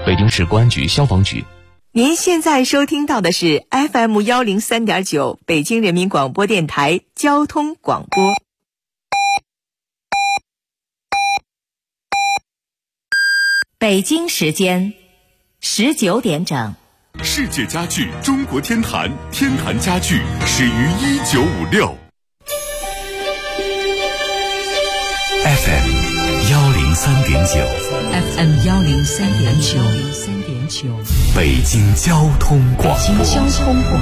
北京市公安局消防局。 您现在收听到的是 FM 103.9北京人民广播电台交通广播。北京时间19点整。 世界家具中国天坛，天坛家具始于1956。 FM 103.9 FM 103.9 北京交通广播。 北京交通广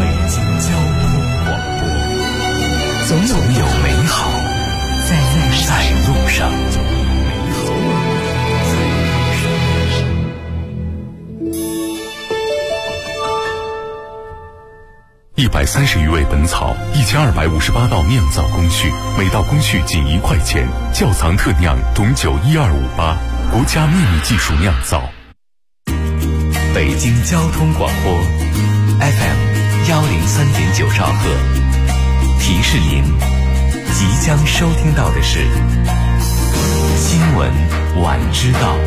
播，总有美好在路上。 130余味本草，1258道酿造工序，每道工序仅1块钱。窖藏特酿董酒12588，国家秘密技术酿造。 北京交通广播 FM 103.9兆赫，提示您即将收听到的是新闻晚知道。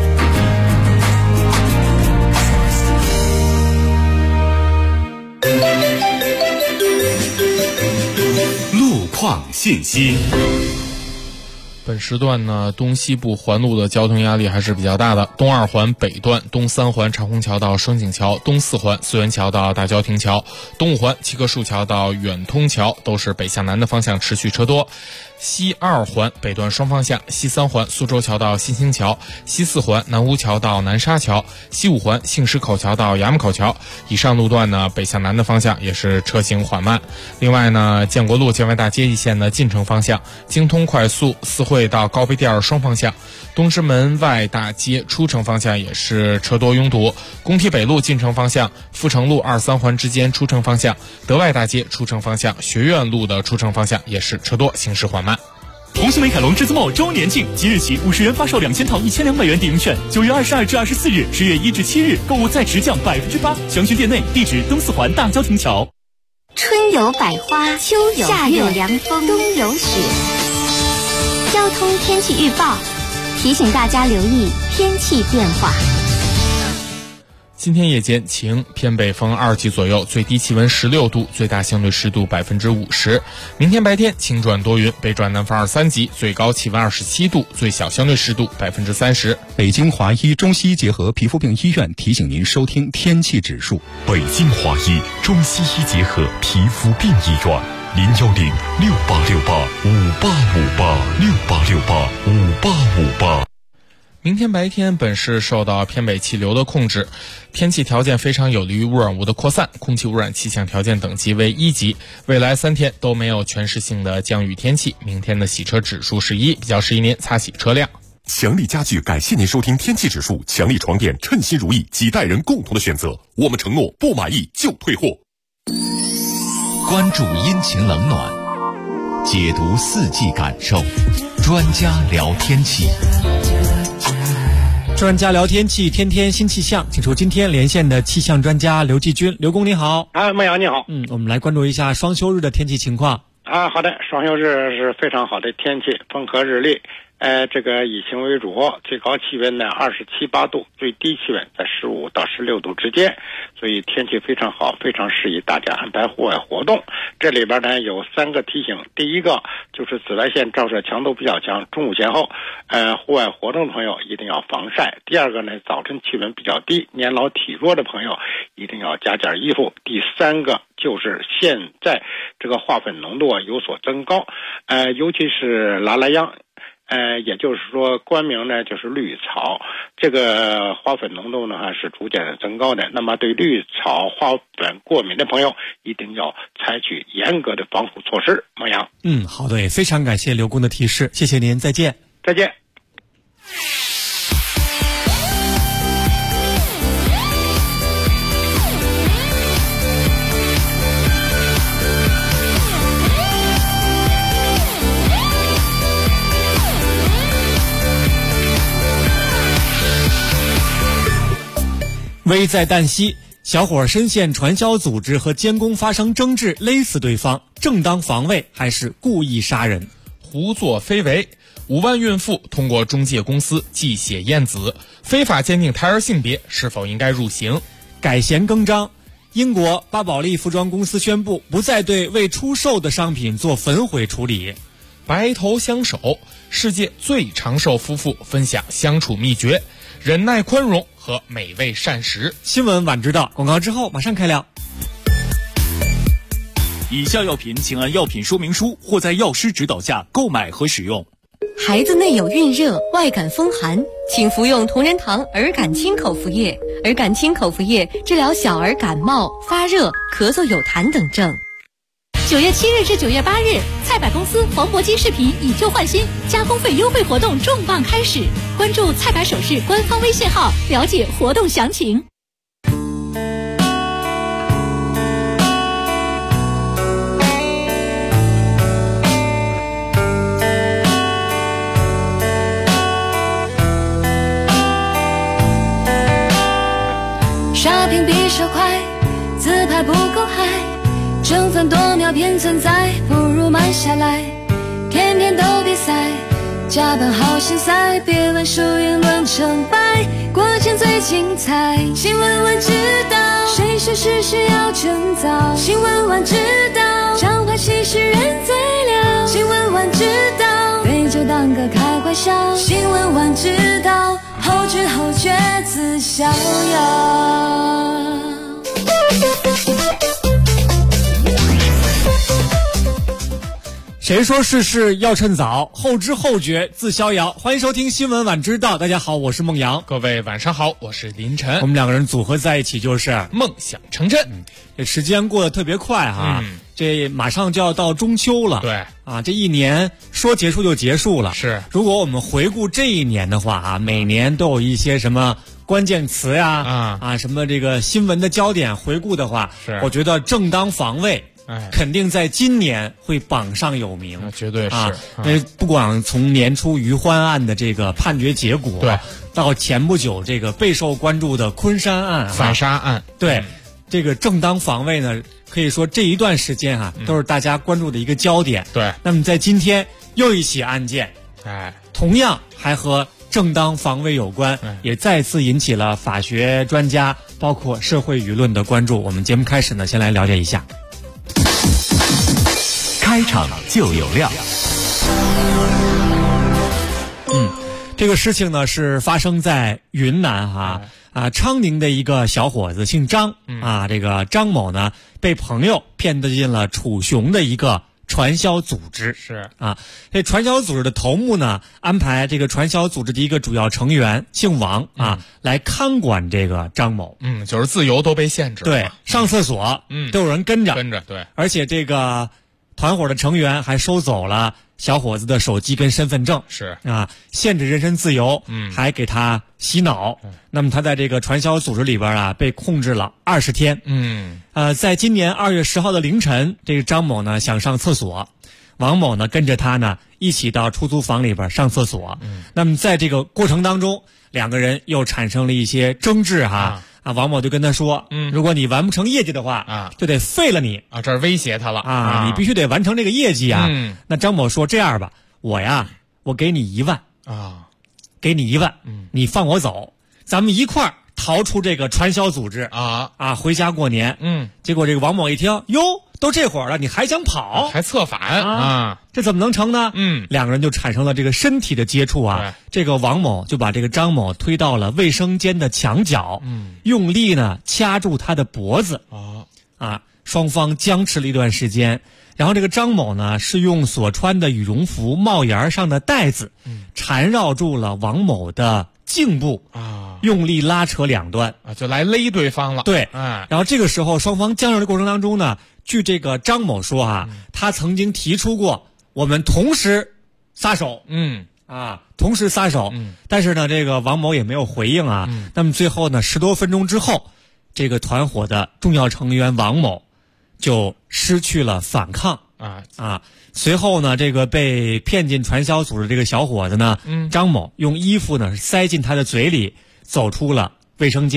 路况信息。 本时段呢，东西部环路的交通压力还是比较大的。东2环北段，东3环长虹桥到双井桥，东4环四元桥到大郊亭桥，东5环七棵树桥到远通桥都是北向南的方向持续车多。西2环北段双方向，西3环苏州桥到新兴桥，西4环南坞桥到南沙桥，西5环杏石口桥到衙门口桥。以上路段呢，北向南的方向也是车行缓慢。另外呢，建国路建外大街一线的进城方向，京通快速四惠到高碑店双方向，东直门外大街出城方向也是车多拥堵。工体北路进城方向，阜成路2、3环之间出城方向，德外大街出城方向，学院路的出城方向也是车多，行驶缓慢。 红星美凯龙至尊茂周年庆，即日起50元发售2000套1200元抵用券，9月22至24日，10月1至7日购物再直降8%，详询店内，地址东4环大郊亭桥。 春有百花，秋有夏有凉风，冬有雪。交通天气预报提醒大家留意天气变化。 今天夜间晴，偏北风2级左右，最低气温16度，最大相对湿度50%。明天白天晴转多云，北转南风2、3级，最高气温27度，最小相对湿度30%。 北京华医中西医结合皮肤病医院提醒您收听天气指数。 北京华医中西医结合皮肤病医院，0106868585858，668685858。 明天白天本市受到偏北气流的控制，天气条件非常有利于污染物的扩散，空气污染气象条件等级为1级。未来3天都没有全市性的降雨天气，明天的洗车指数是1，比较适宜您擦洗车辆。 强力家具感谢您收听天气指数，强力床垫称心如意，几代人共同的选择，我们承诺不满意就退货。 关注阴晴冷暖，解读4季感受，专家聊天气。 专家聊天气，天天新气象，请出今天连线的气象专家刘继军。刘工你好。 孟阳你好。 我们来关注一下双休日的天气情况。 好的，双休日是非常好的天气，风和日丽。这个以晴为主，最高气温呢27、8度，最低气温在15到16度之间，所以天气非常好，非常适宜大家安排户外活动。这里边呢有3个提醒，第一个就是紫外线照射强度比较强，中午前后，户外活动的朋友一定要防晒。第二个呢，早晨气温比较低，年老体弱的朋友一定要加件衣服。第3个就是现在这个花粉浓度有所增高，尤其是拉拉秧。也就是说官名呢就是绿草，这个花粉浓度呢是逐渐的增高的，那么对绿草花粉过敏的朋友一定要采取严格的防护措施。孟阳。 好的，也非常感谢刘工的提示，谢谢您，再见。 再见。 危在旦夕，小伙深陷传销组织和监工发生争执，勒死对方，正当防卫还是故意杀人？ 胡作非为。 5万孕妇通过中介公司寄血验子，非法鉴定胎儿性别是否应该入刑？ 改弦更张，英国巴宝莉服装公司宣布不再对未出售的商品做焚毁处理。 白头相守，世界最长寿夫妇分享相处秘诀，忍耐宽容和美味膳食。 新闻晚知道，广告之后马上开聊。 以下药品请按药品说明书或在药师指导下购买和使用。 孩子内有孕热、外感风寒，请服用同仁堂儿感清口服液。儿感清口服液治疗小儿感冒、发热、咳嗽有痰等症。 9月7日至9月8日，菜百公司黄渤鸡饰品以旧换新加工费优惠活动重磅开始，关注菜百首饰官方微信号了解活动详情。 刷屏比手快，自拍不够嗨，争分夺秒偏存在，不如慢下来。天天都比赛，加班好心塞，别问输赢论成败，过程最精彩。新闻晚知道，谁说事实要趁早？新闻晚知道，彰化其实人最了。新闻晚知道，对就当个开怀笑。新闻晚知道，后知后觉自逍遥。 谁说事事要趁早？后知后觉自逍遥。欢迎收听新闻晚知道，大家好，我是孟阳。 各位晚上好，我是林晨。 我们两个人组合在一起就是梦想成真。 这时间过得特别快哈，这马上就要到中秋了。 对啊，这一年说结束就结束了。 是， 如果我们回顾这一年的话啊，每年都有一些什么关键词呀，什么这个新闻的焦点回顾的话， 是， 我觉得正当防卫。肯定在今年会榜上有名， 绝对是。 因为不管从年初余欢案的这个判决结果， 对， 到前不久这个备受关注的昆山案、 反杀案， 对，这个正当防卫呢，可以说这一段时间都是大家关注的一个焦点。 对， 那么在今天又一起案件，同样还和正当防卫有关，也再次引起了法学专家包括社会舆论的关注。我们节目开始呢，先来了解一下。 开场就有料。 这个事情呢是发生在云南昌宁的一个小伙子姓张这个张某呢被朋友骗得进了楚雄的一个传销组织。 是这传销组织的头目呢安排这个传销组织的一个主要成员姓王来看管这个张某。 就是自由都被限制了。 对，上厕所都有人跟着。 对， 而且这个团伙的成员还收走了小伙子的手机跟身份证， 是限制人身自由，还给他洗脑。那么他在这个传销组织里边被控制了20天。在今年2月10号的凌晨，这个张某呢想上厕所，王某呢跟着他呢一起到出租房里边上厕所。那么在这个过程当中，两个人又产生了一些争执王某就跟他说，如果你完不成业绩的话就得废了你这是威胁他了你必须得完成这个业绩那张某说，这样吧，我给你1万给你1万你放我走，咱们一块儿逃出这个传销组织回家过年。结果这个王某一听，哟，都这会儿了，你还想跑， 还策反这怎么能成呢？两个人就产生了这个身体的接触这个王某就把这个张某推到了卫生间的墙角，用力呢掐住他的脖子双方僵持了一段时间。然后这个张某呢是用所穿的羽绒服帽檐上的带子缠绕住了王某的颈部用力拉扯两端就来勒对方了。 对，然后这个时候双方僵持的过程当中呢，据这个张某说他曾经提出过我们同时撒手同时撒手但是呢这个王某也没有回应那么最后呢10多分钟之后，这个团伙的重要成员王某就失去了反抗随后呢这个被骗进传销组织这个小伙子呢张某用衣服呢塞进他的嘴里，走出了卫生间，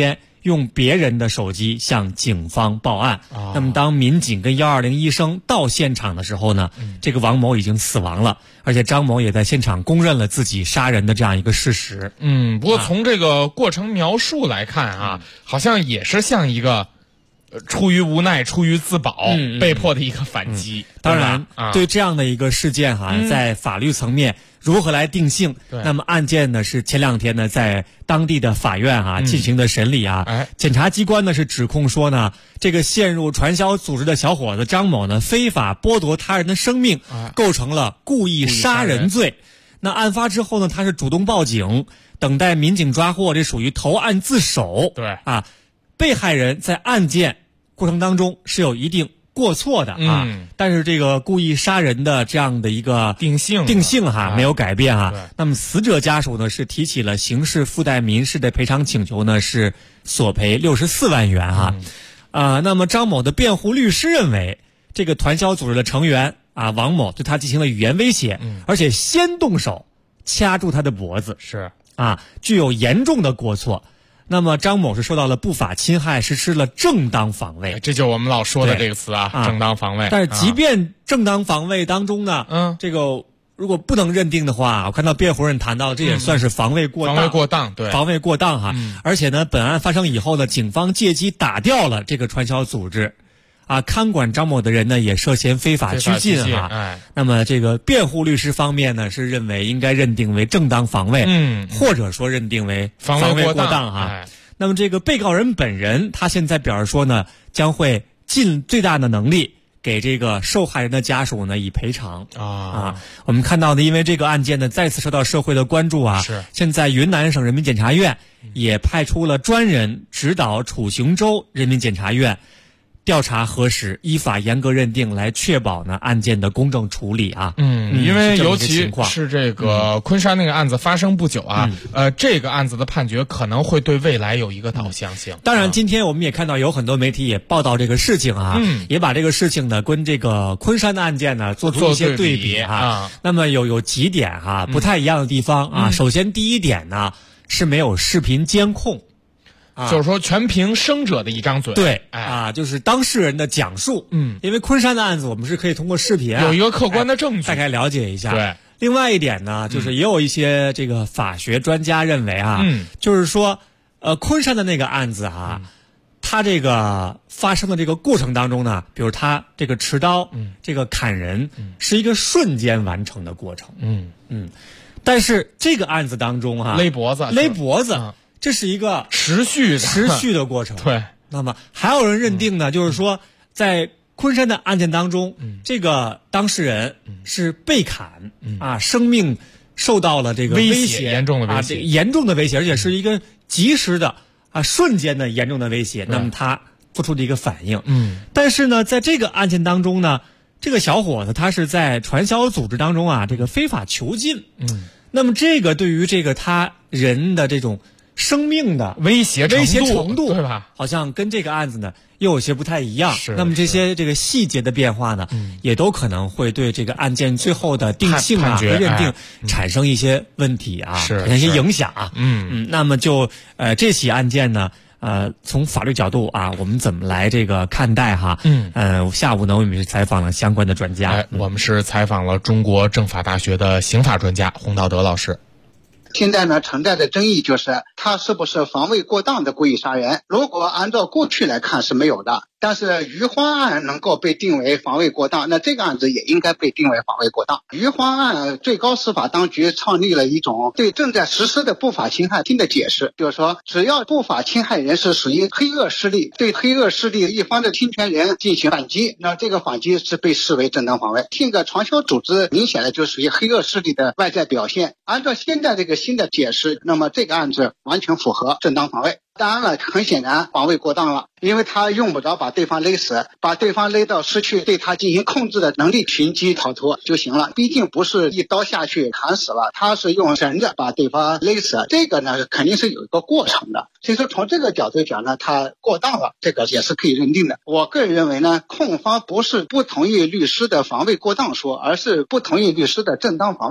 用别人的手机向警方报案。那么当民警跟120医生到现场的时候呢，这个王某已经死亡了，而且张某也在现场公认了自己杀人的这样一个事实。 不过从这个过程描述来看啊，好像也是像一个出于无奈、出于自保被迫的一个反击。 当然，对这样的一个事件在法律层面如何来定性？那么案件呢是前2天呢在当地的法院进行的审理检察机关呢是指控说呢，这个陷入传销组织的小伙子张某呢非法剥夺他人的生命，构成了故意杀人罪。那案发之后呢，他是主动报警，等待民警抓获，这属于投案自首。被害人在案件过程当中是有一定过错的但是这个故意杀人的这样的一个定性没有改变那么死者家属呢是提起了刑事附带民事的赔偿请求呢，是索赔64万元那么张某的辩护律师认为，这个传销组织的成员王某对他进行了语言威胁，而且先动手掐住他的脖子，具有严重的过错。那么张某是受到了不法侵害，实施了正当防卫， 这就是我们老说的这个词正当防卫。 但是即便正当防卫当中呢，这个如果不能认定的话，我看到辩护人谈到，这也算是防卫过当。防卫过当而且呢，本案发生以后呢，警方借机打掉了这个传销组织。看管张某的人呢也涉嫌非法拘禁那么这个辩护律师方面呢是认为应该认定为正当防卫，或者说认定为防卫过当那么这个被告人本人他现在表示说呢，将会尽最大的能力给这个受害人的家属呢以赔偿我们看到呢，因为这个案件呢再次受到社会的关注现在云南省人民检察院也派出了专人指导楚雄州人民检察院调查核实，依法严格认定，来确保呢案件的公正处理因为尤其是这个昆山那个案子发生不久这个案子的判决可能会对未来有一个导向性。 当然，今天我们也看到有很多媒体也报道这个事情也把这个事情呢跟这个昆山的案件呢做出一些对比那么有几点不太一样的地方首先第一点呢是没有视频监控。 就是说全凭生者的一张嘴。 对就是当事人的讲述。因为昆山的案子我们是可以通过视频有一个客观的证据大概了解一下。 对， 另外一点呢就是也有一些这个法学专家认为就是说昆山的那个案子他这个发生的这个过程当中呢，比如他这个持刀这个砍人是一个瞬间完成的过程。但是这个案子当中勒脖子这是一个持续的过程。 对， 那么还有人认定呢，就是说在昆山的案件当中，这个当事人是被砍生命受到了这个威胁， 严重的威胁，而且是一个及时的瞬间的严重的威胁。那么他做出的一个反应。但是呢，在这个案件当中呢，这个小伙子他是在传销组织当中这个非法囚禁。那么这个对于这个他人的这种生命的威胁程度对吧？ 好像跟这个案子呢又有些不太一样。那么这些这个细节的变化呢也都可能会对这个案件最后的定性和认定产生一些问题产生一些影响那么就这起案件呢从法律角度我们怎么来这个看待下午呢我们是采访了相关的专家我们是采访了中国政法大学的刑法专家洪道德老师。 现在呢存在的争议就是他是不是防卫过当的故意杀人。如果按照过去来看是没有的，但是余欢案能够被定为防卫过当，那这个案子也应该被定为防卫过当。余欢案最高司法当局创立了一种对正在实施的不法侵害新的解释，就是说只要不法侵害人是属于黑恶势力，对黑恶势力一方的侵权人进行反击，那这个反击是被视为正当防卫。这个传销组织明显的就属于黑恶势力的外在表现，按照现在这个新的解释，那么这个案子完全符合正当防卫。当然了，很显然防卫过当了，因为他用不着把对方勒死，把对方勒到失去对他进行控制的能力，寻机逃脱就行了。毕竟不是一刀下去砍死了，他是用绳子把对方勒死，这个呢肯定是有一个过程的。所以说从这个角度讲呢，他过当了，这个也是可以认定的。我个人认为呢，控方不是不同意律师的防卫过当说，而是不同意律师的正当防卫说。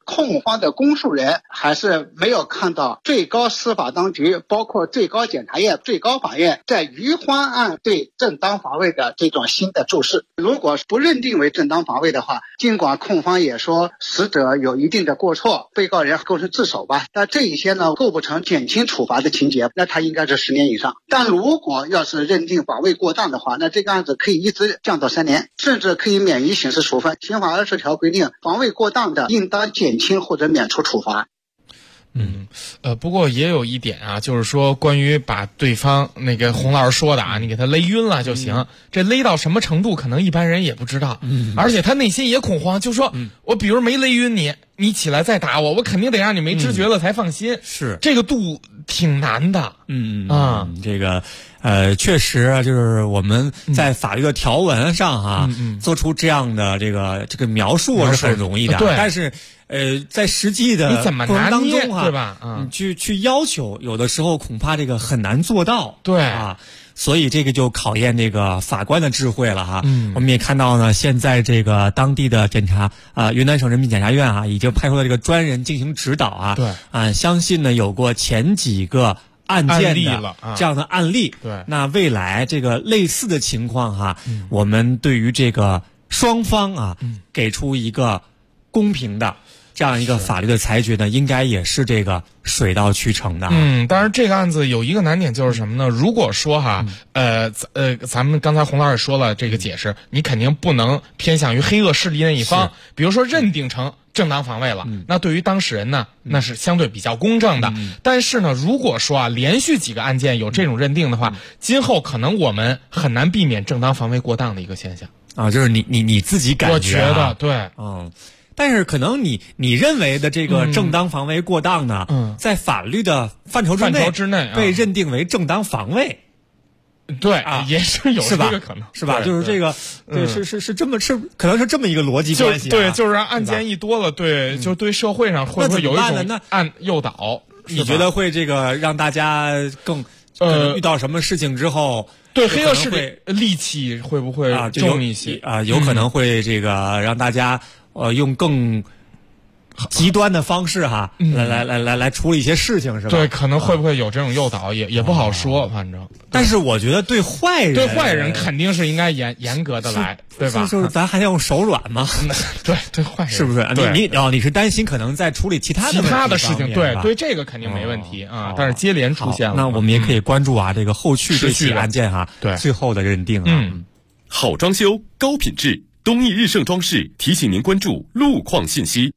控方的公诉人还是没有看到最高司法当局，包括最高检察院、最高法院在于欢案对正当防卫的这种新的注释。如果不认定为正当防卫的话，尽管控方也说死者有一定的过错，被告人构成自首吧，但这一些呢构不成减轻处罚的情节，那他应该是10年以上。但如果要是认定防卫过当的话，那这个案子可以一直降到3年，甚至可以免于刑事处分。刑法20条规定，防卫过当的应当减轻或者免除处罚。 不过也有一点啊，就是说关于把对方那个洪老师说的啊，你给他勒晕了就行，这勒到什么程度可能一般人也不知道，而且他内心也恐慌，就说我比如没勒晕你起来再打我肯定得让你没知觉了才放心， 是这个度挺难的。 这个确实就是我们在法律的条文上做出这样的这个描述是很容易的， 对， 但是在实际的你怎么拿捏对吧？ 你去要求，有的时候恐怕这个很难做到， 对所以这个就考验这个法官的智慧了我们也看到呢，现在这个当地的云南省人民检察院已经派出了这个专人进行指导对相信呢有过前几个案件的这样的案例， 对， 那未来这个类似的情况我们对于这个双方给出一个公平的这样一个法律的裁决呢，应该也是这个水到渠成的。 当然这个案子有一个难点就是什么呢？如果说咱们刚才洪老师也说了这个解释，你肯定不能偏向于黑恶势力那一方，比如说认定成正当防卫了，那对于当事人呢，那是相对比较公正的。但是呢，如果说连续几个案件有这种认定的话，今后可能我们很难避免正当防卫过当的一个现象就是你自己感觉， 我觉得对， 但是可能你认为的这个正当防卫过当呢，在法律的范畴之内被认定为正当防卫， 对也是有这个可能， 是吧？就是这个，对，是这么可能是这么一个逻辑关系， 对，就是案件一多了，对，就对社会上会不会有一种诱导？ 你觉得会这个让大家更遇到什么事情之后？ 对黑恶势力戾气会不会重一些有可能会这个让大家用更极端的方式来处理一些事情，是吧？ 对，可能会不会有这种诱导，也不好说，反正。 但是我觉得对坏人肯定是应该严格的来，对吧？ 就是咱还要用手软吗？ 对坏人是不是？你是担心可能在处理其他的事情，对这个肯定没问题但是接连出现了， 那我们也可以关注这个后续这起案件对最后的认定好装修高品质，东义日盛装饰提醒您关注路况信息。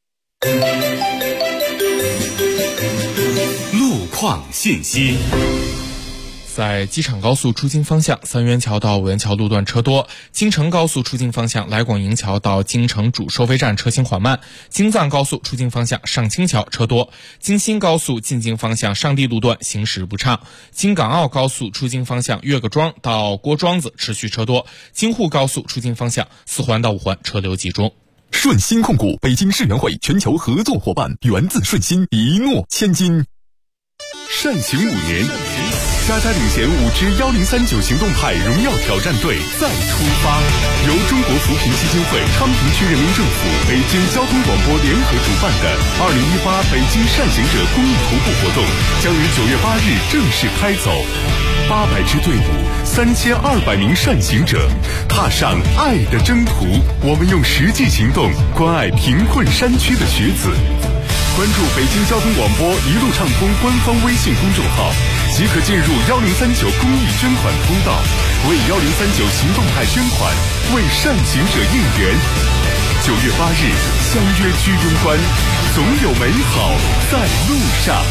路况信息。 在机场高速出京方向三元桥到五元桥路段车多，京承高速出京方向来广营桥到京承主收费站车行缓慢，京藏高速出京方向上清桥车多，京新高速进京方向上地路段行驶不畅，京港澳高速出京方向岳各庄到郭庄子持续车多，京沪高速出京方向4环到5环车流集中。 顺鑫控股北京世园会全球合作伙伴，源自顺鑫，一诺千金。善行5年，嘉领衔5支1039行动派荣耀挑战队再出发。由中国扶贫基金会、昌平区人民政府、北京交通广播联合主办的2018北京善行者公益徒步活动将于9月8日正式开走。800支队伍，3200名善行者，踏上爱的征途。我们用实际行动关爱贫困山区的学子。关注北京交通广播一路畅通官方微信公众号，即可进入1039公益捐款通道，为1039行动派捐款，为善行者应援。9月8日相约居庸关，总有美好在路上。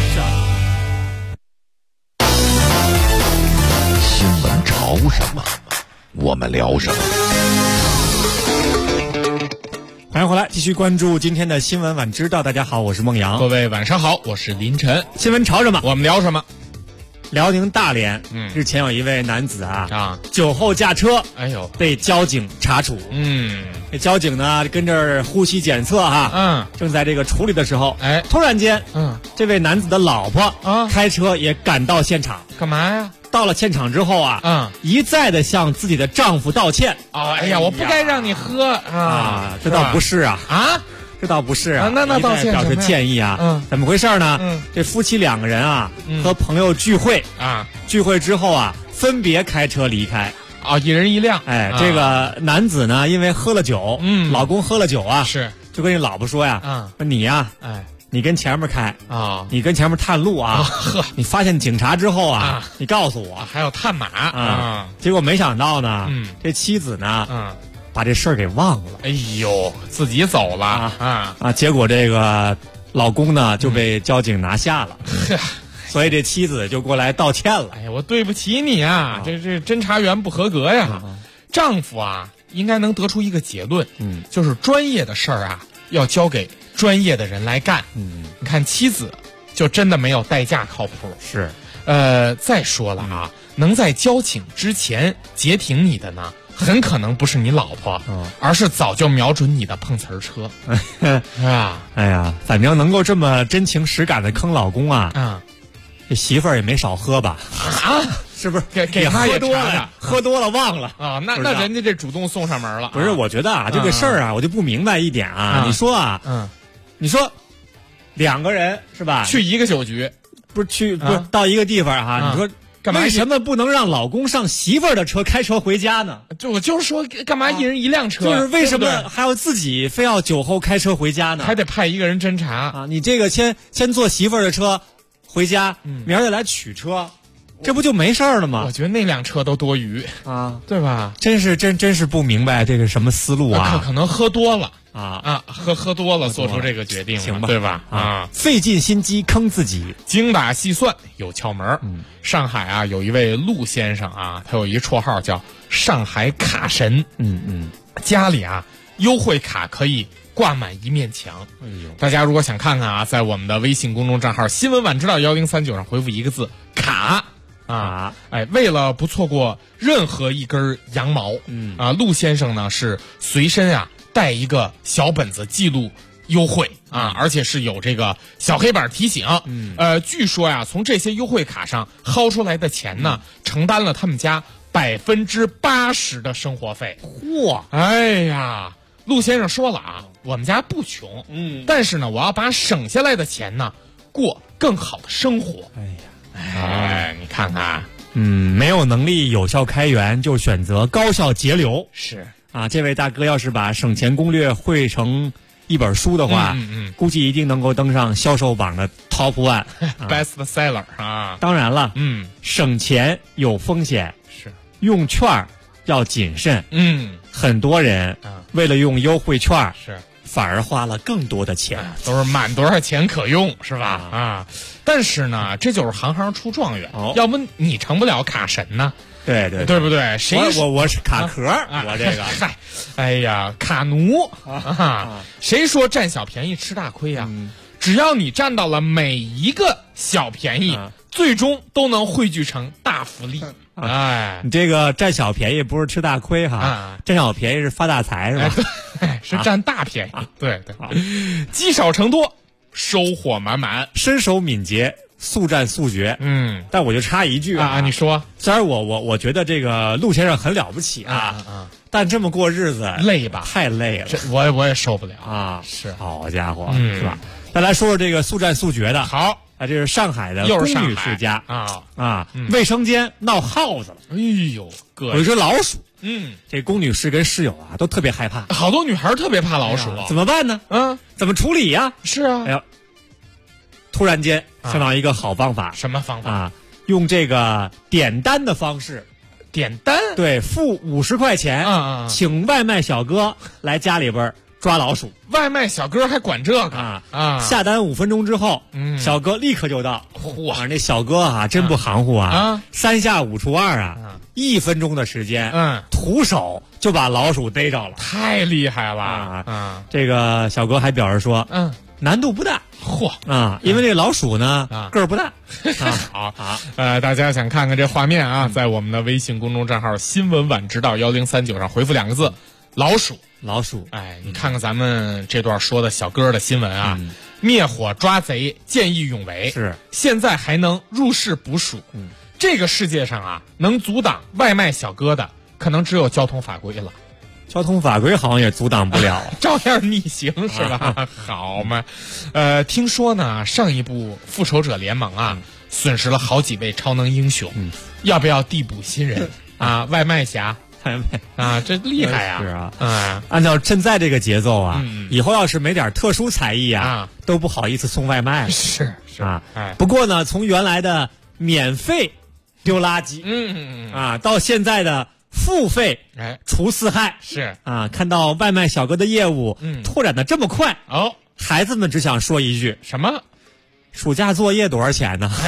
新闻潮什么，我们聊什么。 欢迎回来，继续关注今天的新闻晚知道。大家好，我是孟阳。 各位晚上好，我是林晨。 新闻潮什么， 我们聊什么？ 辽宁大连，日前有一位男子酒后驾车，被交警查处。这交警呢跟这儿呼吸检测正在这个处理的时候，突然间，这位男子的老婆开车也赶到现场， 干嘛呀？ 到了现场之后一再的向自己的丈夫道歉。 哎呀，我不该让你喝这倒不是这倒不是啊， 那道歉表示歉意啊。怎么回事呢？这夫妻2个人啊，和朋友聚会啊，聚会之后啊，分别开车离开。 一人一辆。 这个男子呢，因为喝了酒，老公喝了酒啊， 是就跟你老婆说呀，说你呀，你跟前面开啊， 你跟前面探路啊，你发现警察之后啊，你告诉我， 还有探马啊。 结果没想到呢，这妻子呢，把这事儿给忘了。 哎呦，自己走了结果这个老公呢就被交警拿下了。所以这妻子就过来道歉了。 哎呀，我对不起你啊，这侦查员不合格呀。丈夫啊，应该能得出一个结论，就是专业的事儿啊，要交给专业的人来干。你看妻子就真的没有代驾靠谱。 是， 再说了啊，能在交警之前截停你的呢，很可能不是你老婆，而是早就瞄准你的碰瓷儿车。 哎呀，反正能够这么真情实感的坑老公啊，这媳妇儿也没少喝吧？是不是？ 给他喝多了，喝多了忘了啊？那人家这主动送上门了。 不是，我觉得啊，这个事儿啊，我就不明白一点啊。你说啊，你说2个人是吧？ 去一个酒局， 不是到一个地方哈？你说干嘛？为什么不能让老公上媳妇儿的车开车回家呢？ 我就是说，干嘛一人一辆车？ 就是为什么还要自己非要酒后开车回家呢？ 还得派一个人侦查啊！你这个先坐媳妇儿的车回家，明儿再来取车，这不就没事儿了吗？ 我觉得那辆车都多余啊， 对吧？ 真是不明白这个什么思路啊！ 可能喝多了喝多了做出这个决定， 行吧？ 对吧？ 费尽心机坑自己， 精打细算有窍门。上海啊，有一位陆先生啊，他有一绰号叫上海卡神。家里啊优惠卡可以挂满一面墙。大家如果想看看啊，在我们的微信公众账号新闻晚知道1039上回复一个字卡啊，为了不错过任何一根羊毛，陆先生呢是随身啊带一个小本子记录优惠啊，而且是有这个小黑板提醒。据说呀，从这些优惠卡上薅出来的钱呢，承担了他们家80%的生活费。 嚯！ 哎呀，陆先生说了啊，我们家不穷，但是呢，我要把省下来的钱呢，过更好的生活。你看看， 没有能力有效开源，就选择高效节流。 是啊，这位大哥要是把省钱攻略汇成一本书的话，估计一定能够登上销售榜的 Top 1 Best Seller 啊。 当然了，省钱有风险， 是用券要谨慎。很多人为了用优惠券， 是反而花了更多的钱， 都是满多少钱可用，是吧？但是呢，这就是行行出状元，要不你成不了卡神呢？ 对不对？ 我是卡壳，我这个嗨，哎呀，卡奴啊！谁说占小便宜吃大亏呀？只要你占到了每一个小便宜，最终都能汇聚成大福利。 你这个占小便宜不是吃大亏哈，占小便宜是发大财是吧？ 是占大便宜。对，积少成多，收获满满， 身手敏捷。速战速决，但我就插一句啊， 你说， 虽然我觉得这个陆先生很了不起啊，但这么过日子累吧？ 太累了， 我也受不了啊！ 是， 好家伙，是吧？再来说说这个速战速决的， 好这是上海的龚女士家卫生间闹耗子了， 哎呦， 有一只老鼠，这龚女士跟室友啊都特别害怕， 好多女孩特别怕老鼠， 怎么办呢？怎么处理呀？ 是啊， 哎呀。突然间想到一个好方法， 什么方法啊？用这个点单的方式， 点单， 对，付50块钱，请外卖小哥来家里边抓老鼠。 外卖小哥还管这个啊？ 下单5分钟之后，小哥立刻就到。哇，那小哥啊，真不含糊啊！3下5除2啊，1分钟的时间，徒手就把老鼠逮着了， 太厉害了这个小哥还表示说，难度不大。因为这老鼠呢个儿不大。 好，大家想看看这画面啊，在我们的微信公众账号新闻晚知道1039上回复2个字老鼠。你看看咱们这段说的小哥的新闻啊，灭火抓贼见义勇为， 是现在还能入室捕鼠。这个世界上啊，能阻挡外卖小哥的可能只有交通法规了。 交通法规好像也阻挡不了， 照样逆行是吧？好嘛，听说呢，上一部《复仇者联盟》啊，损失了好几位超能英雄，要不要递补新人啊？外卖侠啊，这厉害呀！ 是啊，按照现在这个节奏啊，以后要是没点特殊才艺啊，都不好意思送外卖了。 是啊，不过呢，从原来的免费丢垃圾，到现在的付费除四害， 是啊，看到外卖小哥的业务拓展的这么快，孩子们只想说一句： 什么？ 暑假作业多少钱呢？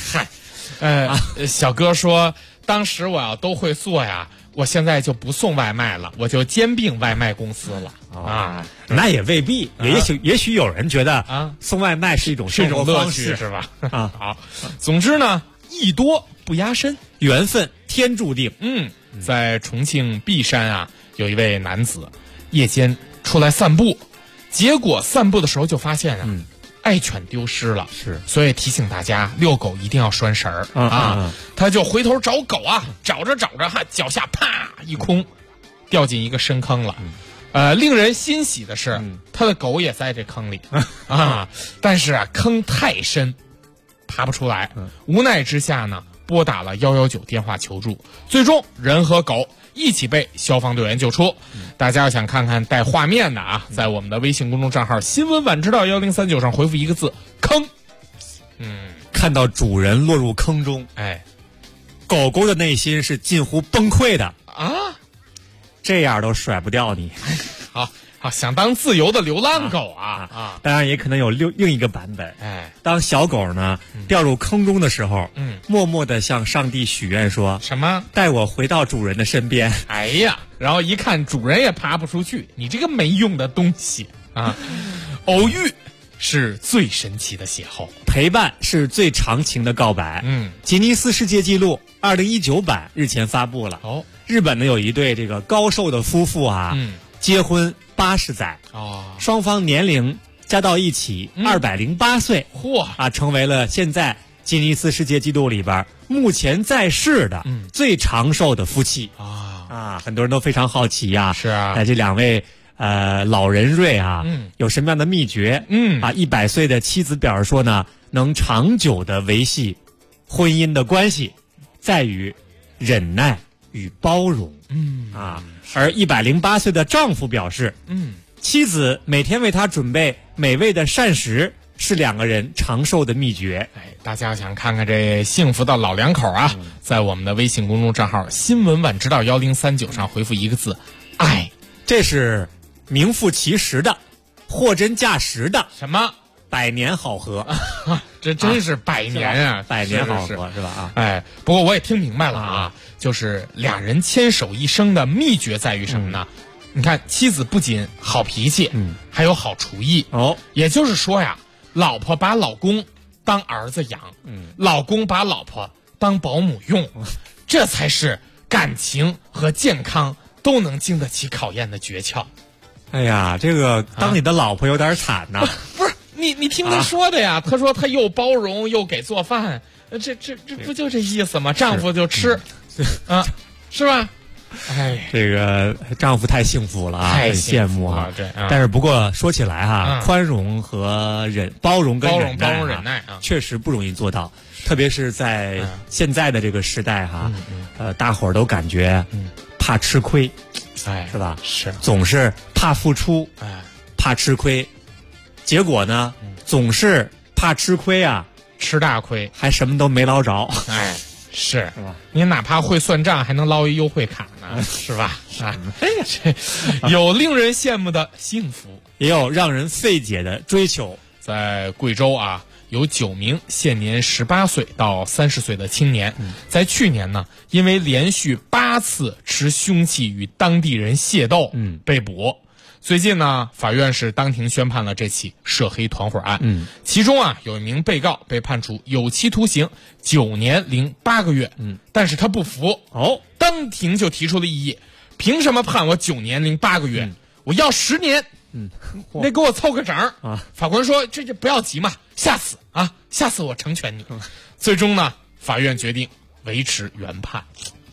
小哥说，当时我要都会做呀，我现在就不送外卖了，我就兼并外卖公司了啊。 那也未必，也许有人觉得送外卖是一种生活方式， 是吧？好，总之呢，艺多不压身， 缘分天注定。 在重庆璧山啊，有一位男子夜间出来散步，结果散步的时候就发现爱犬丢失了，所以提醒大家遛狗一定要拴绳儿他就回头找狗啊，找着脚下啪一空，掉进一个深坑了。令人欣喜的是，他的狗也在这坑里但是坑太深，爬不出来。无奈之下呢，拨打了119电话求助，最终人和狗一起被消防队员救出。大家要想看看带画面的啊，在我们的微信公众账号新闻晚知道1039上回复一个字坑。 看到主人落入坑中，狗狗的内心是近乎崩溃的啊， 这样都甩不掉你。 好，想当自由的流浪狗啊！ 当然也可能有另一个版本。当小狗呢掉入坑中的时候，默默地向上帝许愿说：“ 什么？ 带我回到主人的身边。” 哎呀，然后一看主人也爬不出去，你这个没用的东西啊！偶遇是最神奇的邂逅， 陪伴是最长情的告白。吉尼斯世界纪录2019版日前发布了。日本呢有一对这个高寿的夫妇啊，结婚80载双方年龄加到一起208岁，成为了现在吉尼斯世界纪录里边目前在世的最长寿的夫妻很多人都非常好奇呀， 是啊， 这两位老人瑞啊，有什么样的秘诀？100岁的妻子表示说呢，能长久的维系婚姻的关系，在于忍耐与包容。而108岁的丈夫表示，妻子每天为他准备美味的膳食是两个人长寿的秘诀。 大家想看看这幸福的老两口啊，在我们的微信公众账号新闻晚知道1039上回复一个字爱。 这是名副其实的货真价实的什么百年好合这真是百年啊， 百年好合是吧？ 不过我也听明白了就是俩人牵手一生的秘诀在于什么呢？你看，妻子不仅好脾气，还有好厨艺也就是说呀，老婆把老公当儿子养，老公把老婆当保姆用，这才是感情和健康都能经得起考验的诀窍。 哎呀，这个当你的老婆有点惨呐！ 不是你听他说的呀，他说他又包容又给做饭，这不就这意思吗？丈夫就吃，是吧？ 这个丈夫太幸福了很羡慕对但是不过说起来宽容和包容跟忍耐确实不容易做到，特别是在现在的这个时代大伙儿都感觉怕吃亏，是吧？ 是， 总是怕付出，怕吃亏，结果呢，总是怕吃亏吃大亏， 还什么都没捞着。 是吧？你哪怕会算账，还能捞一优惠卡呢，是吧？这有令人羡慕的幸福， 也有让人费解的追求。 在贵州有9名现年18岁到30岁的青年，在去年呢，因为连续8次持凶器与当地人械斗，被捕。最近呢，法院是当庭宣判了这起涉黑团伙案。其中有一名被告被判处有期徒刑9年零8个月。但是他不服当庭就提出了异议，凭什么判我9年零8个月？我要10年。得给我凑个整法官说这不要急嘛，下次我成全你。最终呢，法院决定维持原判。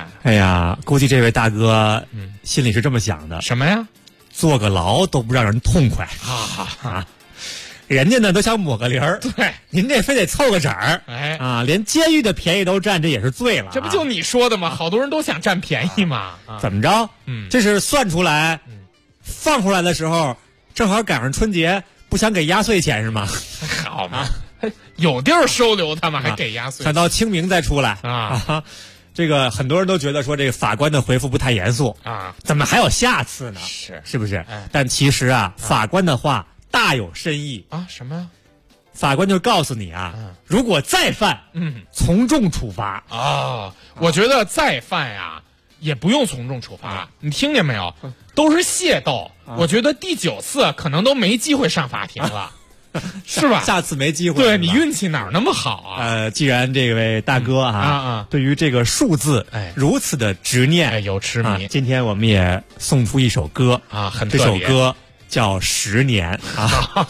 哎呀，估计这位大哥心里是这么想的。 什么呀？ 坐个牢都不让人痛快啊！人家呢都想抹个零儿， 对， 您这非得凑个整儿， 哎啊，连监狱的便宜都占，这也是罪了。 这不就你说的吗？好多人都想占便宜嘛。 怎么着？这是算出来，放出来的时候正好赶上春节，不想给压岁钱是吗？ 好嘛，有地儿收留他们，还给压岁， 看到清明再出来啊。 这个很多人都觉得说这个法官的回复不太严肃啊， 怎么还有下次呢？是不是？但其实啊，法官的话大有深意啊。什么呀？ 法官就告诉你啊，如果再犯，从重处罚啊。我觉得再犯呀，也不用从重处罚。你听见没有？都是械斗。我觉得第9次可能都没机会上法庭了。是吧？ 下次没机会。 对，你运气哪儿那么好啊？ 既然这位大哥对于这个数字如此的执念， 有痴迷， 今天我们也送出一首歌啊，很这首歌叫《10年》啊。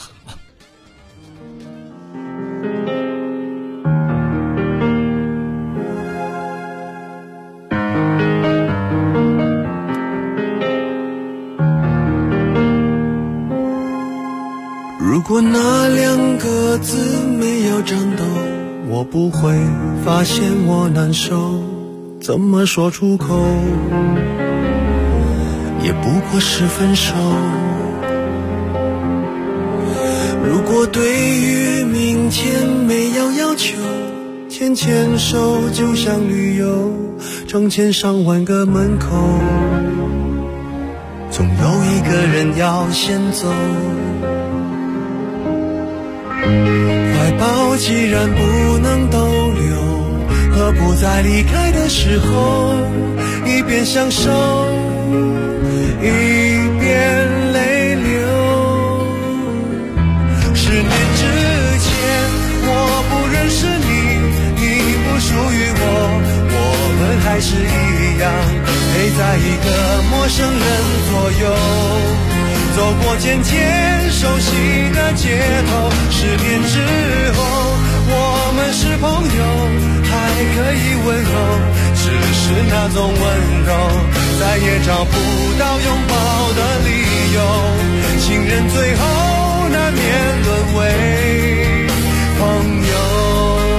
如果那2个字没有颤抖，我不会发现我难受，怎么说出口，也不过是分手。如果对于明天没有要求，牵牵手就像旅游，成千上万个门口，总有一个人要先走。怀抱既然不能逗留，何不在离开的时候一边享受一边泪流。10年之前我不认识你，你不属于我们还是一样陪在一个陌生人左右，走过渐渐熟悉的街头。10年之后我们是朋友，还可以问候，只是那种温柔再也找不到拥抱的理由。情人最后难免沦为朋友。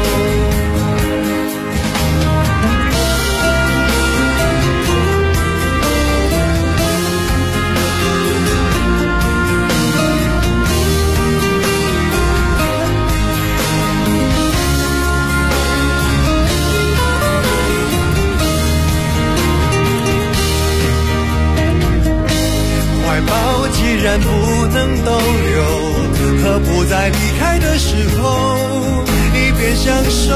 怀抱既然不能逗留，何不在离开的时候一边享受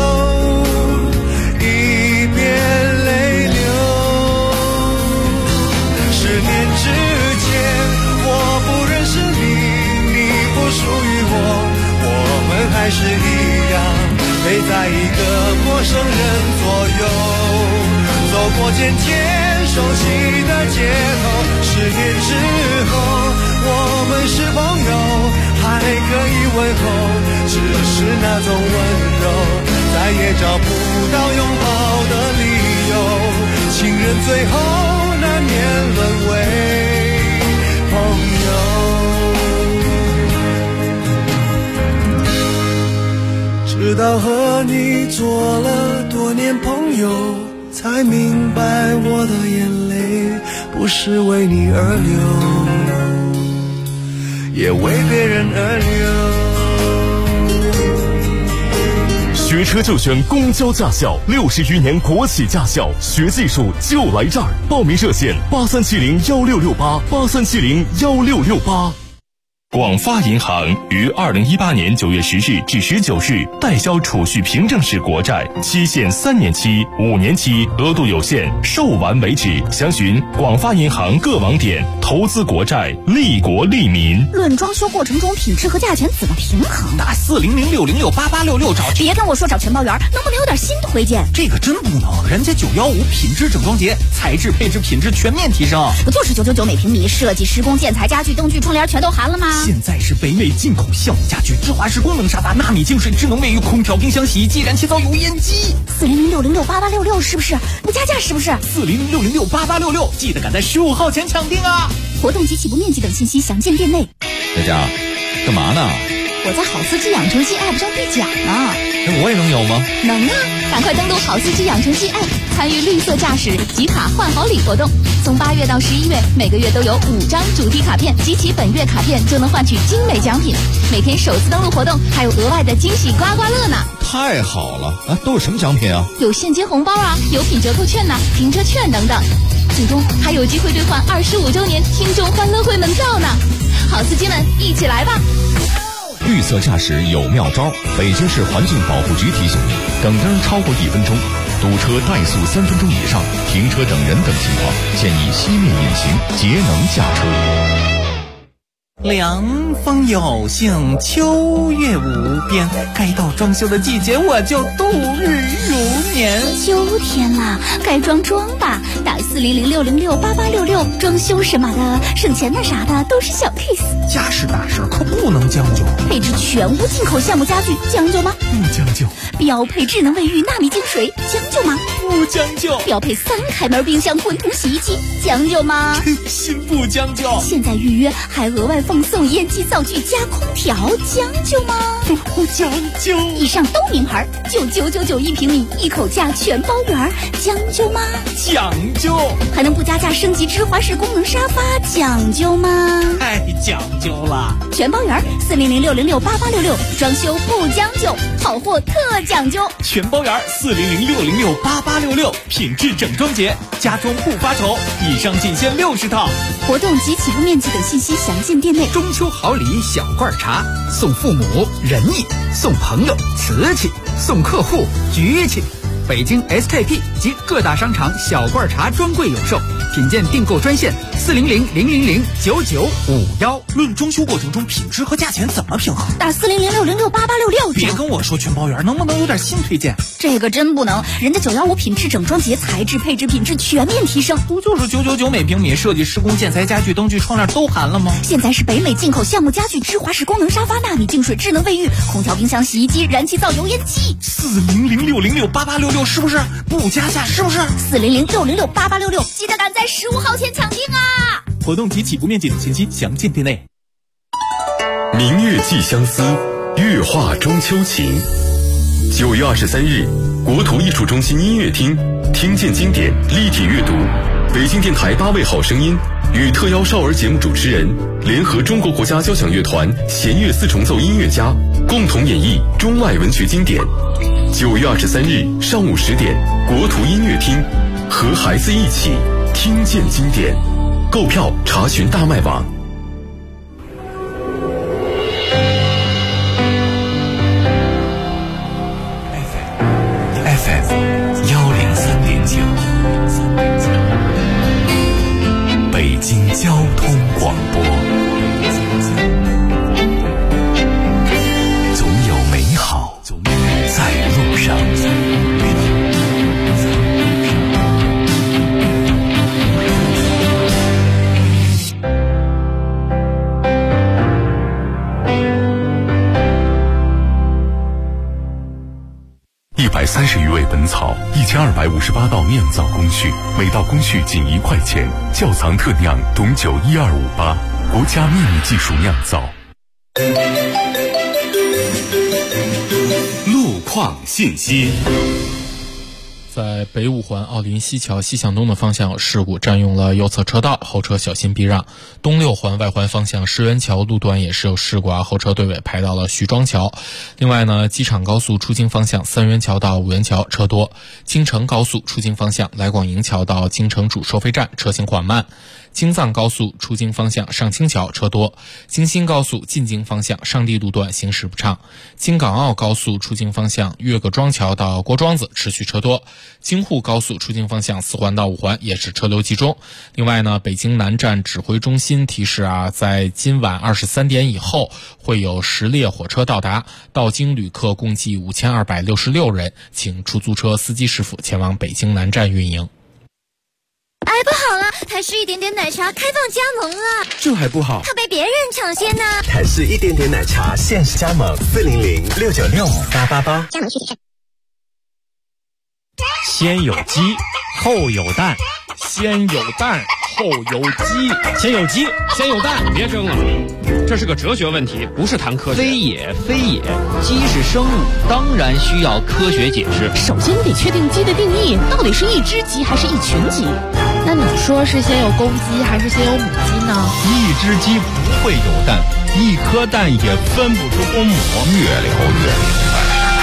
一边泪流。10年之前我不认识你，你不属于我们还是一样陪在一个陌生人左右，走过渐渐熟悉的街头。10年之后我们是朋友，还可以问候，只是那种温柔再也找不到拥抱的理由。情人最后难免沦为朋友。直到和你做了多年朋友，才明白我的眼泪不是为你而流，也为别人而流。 学车就选公交驾校，60余年国企驾校，学技术就来这儿。报名热线83701668，83701668。广发银行于2018年9月10日至19日代销储蓄凭证式国债，期限3年期、5年期，额度有限，售完为止。详询广发银行各网点。投资国债，利国利民。 论装修过程中品质和价钱怎么平衡？ 打40060688866找。 别跟我说找全包员，能不能有点新推荐？ 这个真不能，人家915品质整装节，材质配置品质全面提升。 不就是999每平米，设计施工建材家具灯具窗帘全都含了吗？ 现在是北美进口橡木家具芝华士功能沙发、纳米净水智能卫浴、空调、冰箱、洗衣机、燃气灶、油烟机。 400606866是不是？不加价是不是 ？400606866，记得赶在15号前抢定啊！ 活动及起步面积等信息详见店内。 佳佳，干嘛呢？ 我在好司机养成系 App 上兑奖呢。 那我也能有吗？ 能啊！赶快登录好司机养成系 App， 参与绿色驾驶集卡换好礼活动。从8月到11月，每个月都有5张主题卡片，集齐本月卡片就能换取精美奖品。每天首次登录活动还有额外的惊喜刮刮乐呢！ 太好了啊！都有什么奖品啊？ 有现金红包啊，有品折扣券呐、停车券等等。最终还有机会兑换25周年听众欢乐会门票呢！好司机们，一起来吧！ 绿色驾驶有妙招，北京市环境保护局提醒您：等灯超过1分钟，堵车怠速3分钟以上，停车等人等情况，建议熄灭引擎，节能驾车。 凉风有幸，秋月无边，该到装修的季节，我就度日如年。 秋天啦，该装吧，打40060688866，装修什么的，省钱的啥的都是小 case。 家事大事可不能将就， 配置全屋进口橡木家具，将就吗？ 不将就。 标配智能卫浴纳米净水，将就吗？ 不将就。 标配3开门冰箱混同洗衣机，将就吗？ 心不将就。 现在预约还额外奉送烟机灶具加空调，将就吗？ 不将就。 以上都名牌，就999一平米，一口价全包圆，将就吗？ 讲究。 还能不加价升级芝华士功能沙发，讲究吗？ 太讲究了。 全包圆，40060688866，装修不将就，好货特讲究。 全包圆，40060688866，品质整装节，家装不发愁。以上仅限60套。 活动及起步面积等信息详见店内。 中秋好礼小罐茶，送父母仁义，送朋友瓷器，送客户局气。北京 SKP 及各大商场小罐茶专柜有售，品鉴订购专线40000009951。 论装修过程中品质和价钱怎么平衡？ 打40060688866。 别跟我说全包圆，能不能有点新推荐？ 这个真不能，人家915品质整装节，材质配置品质全面提升。 不就是999每平米，设计施工建材家具灯具窗帘都含了吗？ 现在是北美进口橡木家具芝华士功能沙发、纳米净水智能卫浴、空调冰箱洗衣机、燃气灶油烟机。 40060688866是不是？不加价是不是 ？40060688866，记得赶在15号前抢定啊！ 活动及起步面积等信息详见店内。 明月寄相思，月画中秋情。9月23日，国土艺术中心音乐厅，听见经典，立体阅读。北京电台8位好声音与特邀少儿节目主持人联合中国国家交响乐团弦乐4重奏音乐家，共同演绎中外文学经典。9月23日上午10点，国土音乐厅，和孩子一起听见经典。购票查询大麦网。 FM 103.9，北京交通广播。总有美好在路上。 130余味本草，1258道酿造工序，每道工序仅1块钱。窖藏特酿董酒12588，国家秘密技术酿造。 路况信息。 在北五环奥林西桥西向东的方向有事故，占用了右侧车道，后车小心避让。东六环外环方向石园桥路段也是有事故啊，后车队尾排到了徐庄桥。另外呢，机场高速出京方向三元桥到五元桥车多，京承高速出京方向来广营桥到京承主收费站车行缓慢。京藏高速出京方向上清桥车多，京新高速进京方向上地路段行驶不畅，京港澳高速出京方向岳各庄桥到郭庄子持续车多，京沪高速出京方向4环到5环也是车流集中。另外呢，北京南站指挥中心提示啊，在今晚23点以后会有10列火车到达，到京旅客共计5266人，请出租车司机师傅前往北京南站运营。 不好了，台式一点点奶茶开放加盟了， 这还不好， 怕被别人抢先呢。 台式一点点奶茶限时加盟，400-696-5888，加盟具体看。 先有鸡，后有蛋。 先有蛋，后有鸡。 先有鸡， 先有蛋。别争了，这是个哲学问题，不是谈科学。 非也，非也，鸡是生物，当然需要科学解释。 首先得确定鸡的定义，到底是一只鸡还是一群鸡？ 那你说是先有公鸡还是先有母鸡呢？ 一只鸡不会有蛋，一颗蛋也分不出公母。 越聊越明白。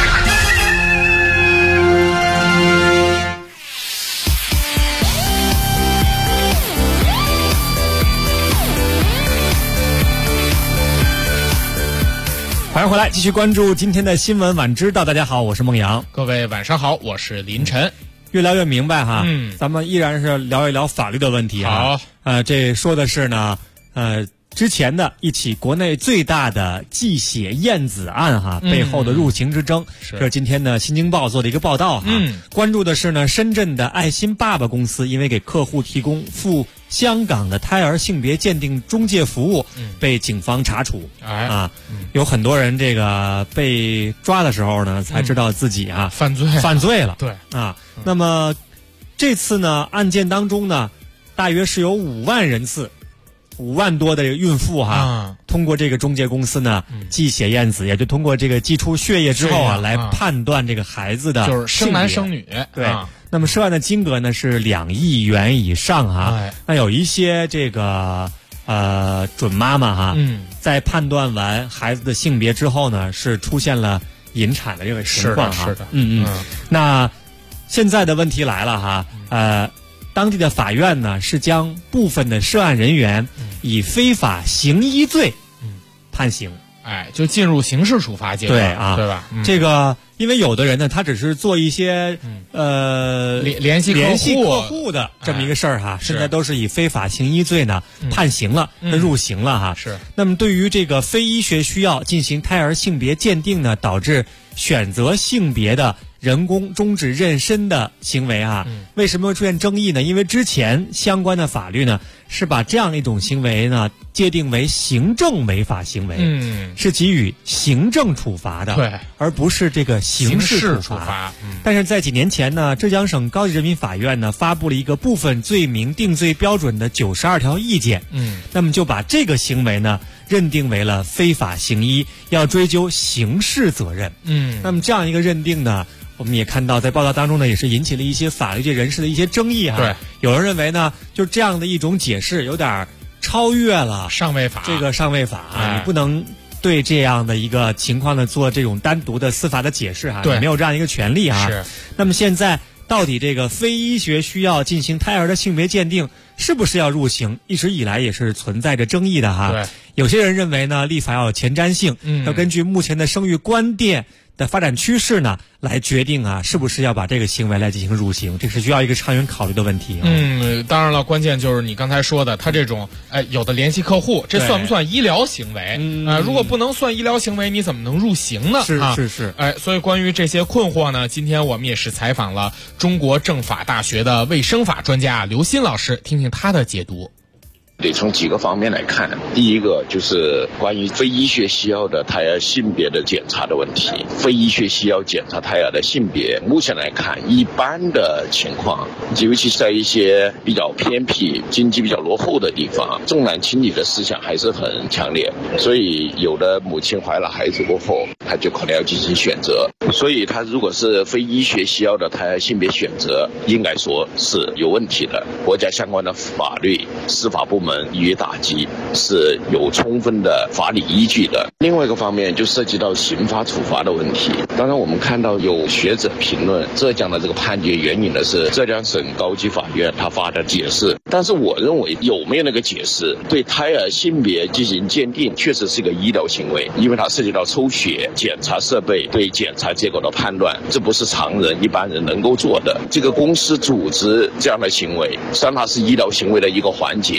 欢迎回来，继续关注今天的新闻晚知道。大家好，我是孟阳。 各位晚上好，我是林晨。 越聊越明白哈，咱们依然是聊一聊法律的问题啊。好，这说的是呢，之前的一起国内最大的鸡血验子案哈，背后的入刑之争，这是今天的《新京报》做的一个报道哈。关注的是呢，深圳的爱心爸爸公司因为给客户提供赴香港的胎儿性别鉴定中介服务，被警方查处。有很多人这个被抓的时候呢，才知道自己犯罪了。对啊，那么这次呢，案件当中呢，大约是有5万人次。5万多的孕妇通过这个中介公司呢，寄血验子，也就通过这个寄出血液之后来判断这个孩子的就是生男生女。 对，那么涉案的金额呢是2亿元以上那有一些这个准妈妈在判断完孩子的性别之后呢，是出现了引产的这个情况是的。 那现在的问题来了当地的法院呢是将部分的涉案人员以非法行医罪判刑， 就进入刑事处罚阶段，对吧？ 这个因为有的人呢，他只是做一些联系客户的这么一个事儿现在都是以非法行医罪呢判刑了，入刑了是。 那么对于这个非医学需要进行胎儿性别鉴定呢，导致选择性别的人工终止妊娠的行为为什么会出现争议呢？因为之前相关的法律呢是把这样一种行为呢界定为行政违法行为，是给予行政处罚的， 对， 而不是这个刑事处罚。但是在几年前呢，浙江省高级人民法院呢发布了一个部分罪名定罪标准的92条意见，那么就把这个行为呢认定为了非法行医，要追究刑事责任。那么这样一个认定呢，我们也看到在报道当中呢，也是引起了一些法律界人士的一些争议对， 有人认为呢，就这样的一种解释有点超越了上位法， 这个上位法你不能对这样的一个情况呢做这种单独的司法的解释对， 没有这样一个权利是。 那么现在到底这个非医学需要进行胎儿的性别鉴定是不是要入刑，一直以来也是存在着争议的对， 有些人认为呢，立法要有前瞻性，要根据目前的生育观念的发展趋势呢，来决定是不是要把这个行为来进行入刑，这是需要一个长远考虑的问题。 当然了，关键就是你刚才说的，他这种有的联系客户，这算不算医疗行为？如果不能算医疗行为，你怎么能入刑呢？ 是。 所以关于这些困惑呢，今天我们也是采访了中国政法大学的卫生法专家刘鑫老师，听听他的解读。 得从几个方面来看，第一个就是关于非医学需要的胎儿性别的检查的问题。非医学需要检查胎儿的性别，目前来看，一般的情况，尤其是在一些比较偏僻、经济比较落后的地方，重男轻女的思想还是很强烈，所以有的母亲怀了孩子过后，她就可能要进行选择。所以她如果是非医学需要的胎儿性别选择，应该说是有问题的。国家相关的法律、司法部门予以打击，是有充分的法理依据的。另外一个方面就涉及到刑法处罚的问题。当然我们看到有学者评论浙江的这个判决援引的是浙江省高级法院他发的解释，但是我认为有没有那个解释对胎儿性别进行鉴定确实是一个医疗行为，因为它涉及到抽血、检查设备对检查结果的判断，这不是常人一般人能够做的。这个公司组织这样的行为，实际上它是医疗行为的一个环节。既然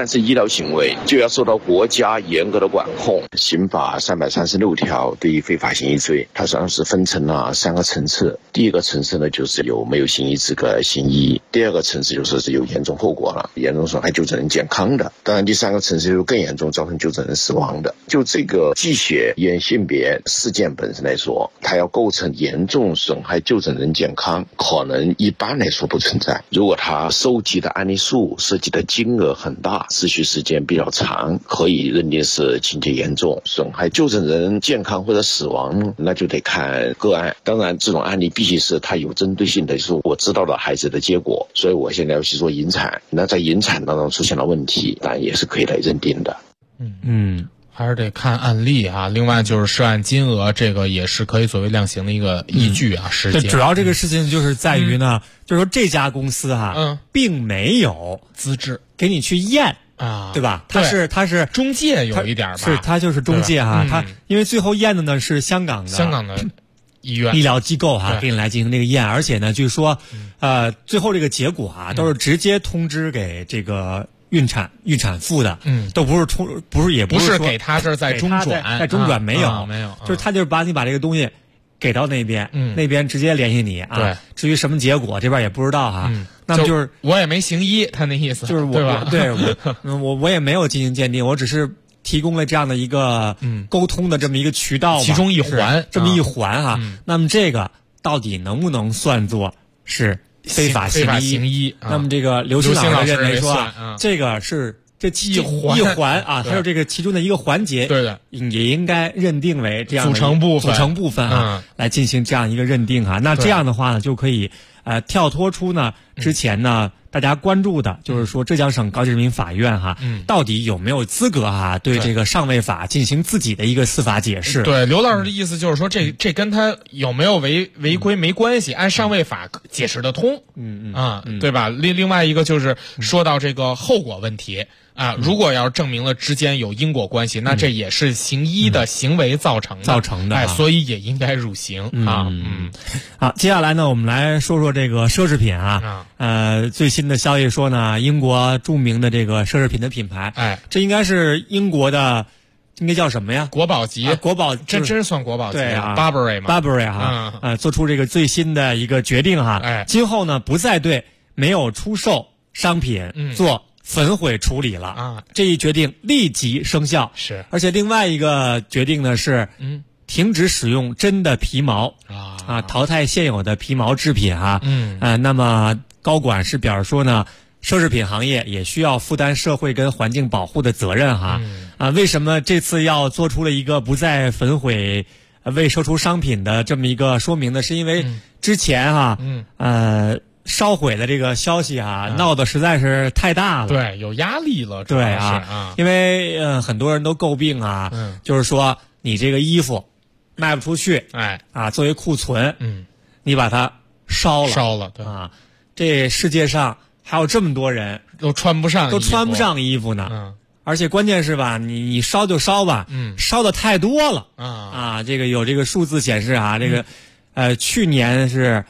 然是医疗行为，就要受到国家严格的管控。刑法336条对于非法行医罪，它实际上是分成了3个层次。第一个层次呢，就是有没有行医资格行医；第二个层次就是有严重后果了，严重损害就诊人健康的；当然第3个层次就更严重，造成就诊人死亡的。就这个继血验性别事件本身来说，它要构成严重损害就诊人健康，可能一般来说不存在。如果它收集的案例数、涉及的金额很大，持续时间比较长，可以认定是情节严重，损害就诊人健康或者死亡，那就得看个案。当然这种案例必须是它有针对性的，就是我知道了孩子的结果，所以我现在要去做引产，那在引产当中出现了问题，当然也是可以来认定的。 还是得看案例啊。另外就是涉案金额，这个也是可以作为量刑的一个依据啊。实际主要这个事情就是在于呢，就是说这家公司并没有资质给你去验啊， 对吧？它是中介有一点吧， 是它就是中介哈。它因为最后验的呢是香港的医院、 医疗机构给你来进行这个验，而且呢，据说最后这个结果都是直接通知给这个孕产妇的，都不是给他这儿在中转， 没有，就是他就是把这个东西给到那边，那边直接联系你啊。 对， 至于什么结果，这边也不知道哈。那么就是我也没行医，他那意思就是对吧？ 我也没有进行鉴定，我只是提供了这样的一个沟通的这么一个渠道， 其中一环， 这么一环哈。那么这个到底能不能算作是非法行医？那么这个刘青老师认为说这个是这一环啊，还有这个其中的一个环节， 对的， 也应该认定为这样的组成部分啊，来进行这样一个认定哈。那这样的话呢，就可以跳脱出呢之前呢大家关注的，就是说浙江省高级人民法院到底有没有资格对这个上位法进行自己的一个司法解释？ 对，刘老师的意思就是说，这跟他有没有违规没关系，按上位法解释得通，对吧？另外一个就是说到这个后果问题。如果要是证明了之间有因果关系，那这也是行医的行为造成的，所以也应该入刑啊。 好，接下来呢，我们来说说这个奢侈品最新的消息说呢，英国著名的这个奢侈品的品牌，这应该是英国的，应该叫什么呀？ 国宝级， 国宝， 真算国宝级，对啊 ，Burberry 嘛 ，Burberry 做出这个最新的一个决定今后呢不再对没有出售商品做焚毁处理了这一决定立即生效。 是， 而且另外一个决定呢是停止使用真的皮毛淘汰现有的皮毛制品那么高管是表示说呢，奢侈品行业也需要负担社会跟环境保护的责任为什么这次要做出了一个不再焚毁未售出商品的这么一个说明呢？是因为之前烧毁的这个消息闹得实在是太大了， 对，有压力了， 对因为很多人都诟病就是说你这个衣服卖不出去，作为库存，你把它烧了， 对这世界上还有这么多人都穿不上衣服呢，而且关键是吧，你烧就烧吧，烧的太多了这个有这个数字显示这个去年是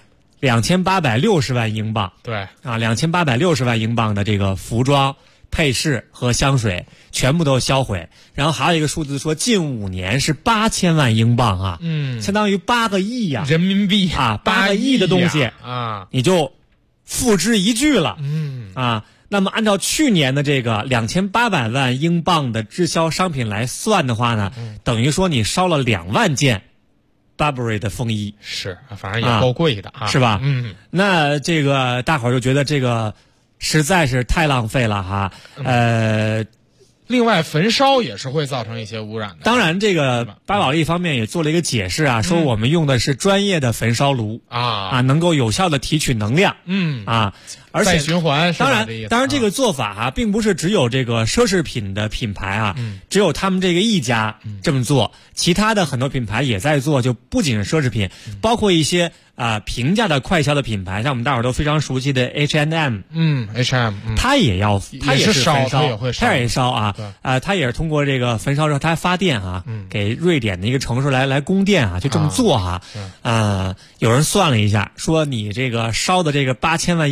2860万英镑， 对 2860万英镑的这个服装、配饰和香水全部都销毁。然后还有一个数字说，近5年是8000万英镑相当于8个亿人民币 8个亿的东西你就付之一炬了那么按照去年的这个2800万英镑的滞销商品来算的话呢，等于说你烧了2万件Burberry 的风衣， 是，反正也够贵的是吧？那这个大伙儿就觉得这个实在是太浪费了另外，焚烧也是会造成一些污染的。 当然，这个巴宝莉方面也做了一个解释说我们用的是专业的焚烧炉能够有效的提取能量而且再循环。 当然这个做法并不是只有这个奢侈品的品牌只有他们这个一家这么做，其他的很多品牌也在做，就不仅是奢侈品，包括一些平价的快消的品牌，像我们大伙儿都非常熟悉的 H&M， H&M， 它也是焚烧，它也烧它也是通过这个焚烧之后，它发电给瑞典的一个城市来供电就这么做有人算了一下，说你这个烧的这个8000万英镑的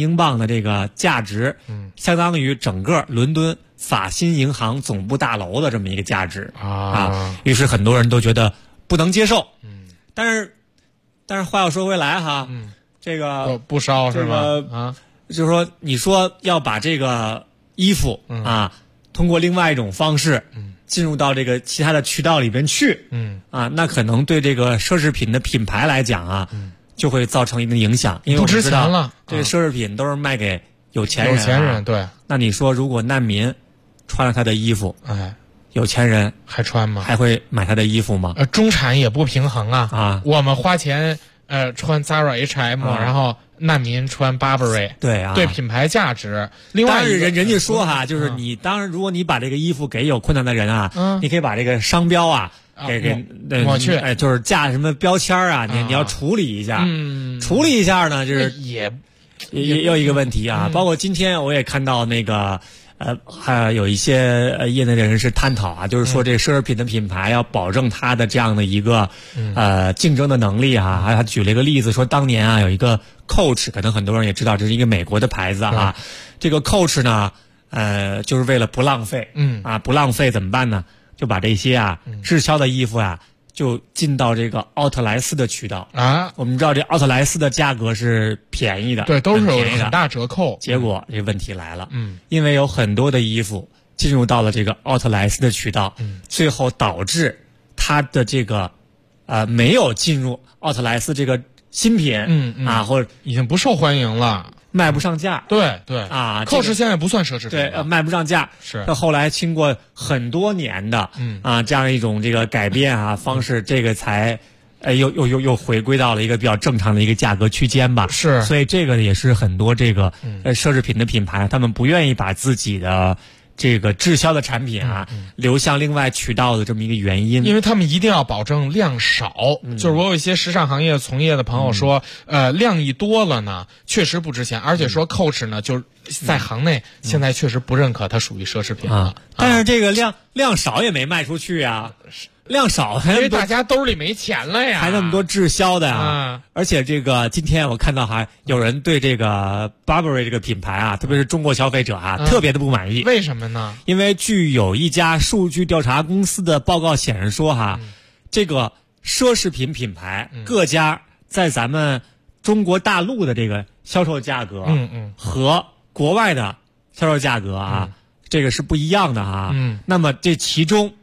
这个价值，相当于整个伦敦法新银行总部大楼的这么一个价值于是很多人都觉得不能接受。但是话要说回来哈，这个不烧是吗？ 就是说你说要把这个衣服通过另外一种方式进入到这个其他的渠道里边去，那可能对这个奢侈品的品牌来讲就会造成一定影响，因为我们知道这个奢侈品都是卖给有钱人， 对。 那你说如果难民穿了他的衣服，有钱人还穿吗？ 还会买他的衣服吗？ 中产也不平衡我们花钱穿 Zara H&M，然后难民穿 Burberry， 对品牌价值。另外人家说就是你当然如果你把这个衣服给有困难的人你可以把这个商标给抹去， 就是架什么标签你要处理一下，处理一下呢，就是也有一个问题包括今天我也看到那个还有一些业内的人士探讨就是说这奢侈品的品牌要保证它的这样的一个竞争的能力还他举了一个例子说，当年有一个 Coach， 可能很多人也知道这是一个美国的牌子这个 Coach 呢就是为了不浪费不浪费怎么办呢？就把这些滞销的衣服就进到这个奥特莱斯的渠道我们知道这奥特莱斯的价格是便宜的， 对，都是有很大折扣。 结果这问题来了，因为有很多的衣服进入到了这个奥特莱斯的渠道，最后导致它的这个没有进入奥特莱斯这个新品或者已经不受欢迎了。 卖不上价， 对，Coach 现在不算奢侈品， 对，卖不上价是。 后来经过很多年的这样一种这个改变方式，这个才又回归到了一个比较正常的一个价格区间吧。 是， 所以这个也是很多这个奢侈品的品牌，他们不愿意把自己的这个滞销的产品流向另外渠道的这么一个原因， 因为他们一定要保证量少。就是我有一些时尚行业从业的朋友说，量一多了呢，确实不值钱，而且说 Coach 呢，就是在行内现在确实不认可它属于奢侈品了。 但是这个量少也没卖出去量少，因为大家兜里没钱了呀， 还那么多滞销的而且这个今天我看到有人对这个 Burberry 这个品牌特别是中国消费者特别的不满意。 为什么呢？ 因为据有一家数据调查公司的报告显示说这个奢侈品品牌各家在咱们中国大陆的这个销售价格和国外的销售价格这个是不一样的那么这其中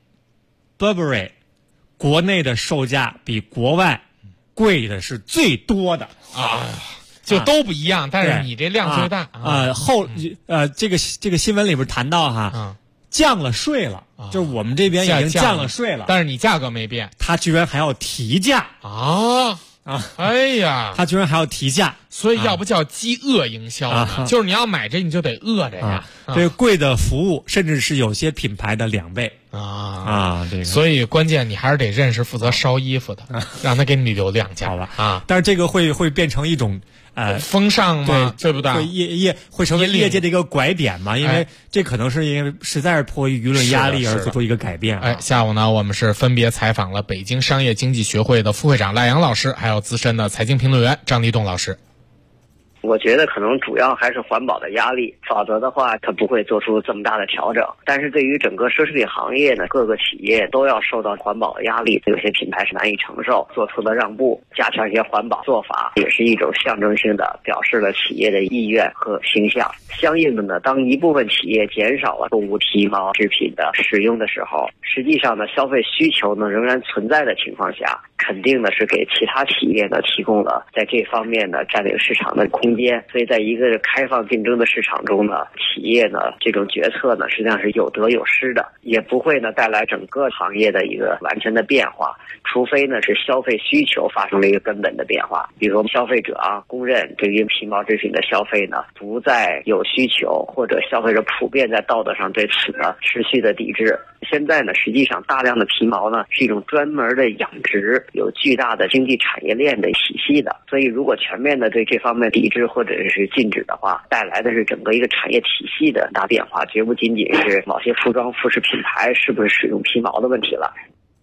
Burberry 国内的售价比国外贵的是最多的就都不一样，但是你这量最大这个新闻里边谈到降了税了，就是我们这边已经降了税了， 但是你价格没变， 他居然还要提价哎呀， 他居然还要提价， 所以要不叫饥饿营销呢？就是你要买这，你就得饿着呀。 这贵的服务，甚至是有些品牌的2倍这个。 所以关键你还是得认识负责烧衣服的，让他给你留量价， 好吧？但是这个会变成一种风尚吗？对不对？ 会成为业界的一个拐点嘛？因为这可能是因为实在是迫于舆论压力而做出一个改变。 下午呢，我们是分别采访了北京商业经济学会的副会长赖阳老师，还有资深的财经评论员张立栋老师。 我觉得可能主要还是环保的压力，否则的话它不会做出这么大的调整。但是对于整个奢侈品行业呢，各个企业都要受到环保的压力，有些品牌是难以承受，做出了让步，加强一些环保做法，也是一种象征性的表示了企业的意愿和形象。相应的呢，当一部分企业减少了动物皮毛制品的使用的时候，实际上呢，消费需求呢仍然存在的情况下，肯定呢是给其他企业呢提供了在这方面呢占领市场的空间。所以在一个开放竞争的市场中呢，企业呢这种决策呢实际上是有得有失的，也不会呢带来整个行业的一个完全的变化，除非呢是消费需求发生了一个根本的变化。比如说消费者公认对于皮毛制品的消费呢不再有需求，或者消费者普遍在道德上对此呢持续的抵制。现在呢实际上大量的皮毛呢是一种专门的养殖，有巨大的经济产业链的体系的，所以如果全面的对这方面抵制或者是禁止的话，带来的是整个一个产业体系的大变化，绝不仅仅是某些服装服饰品牌是不是使用皮毛的问题了。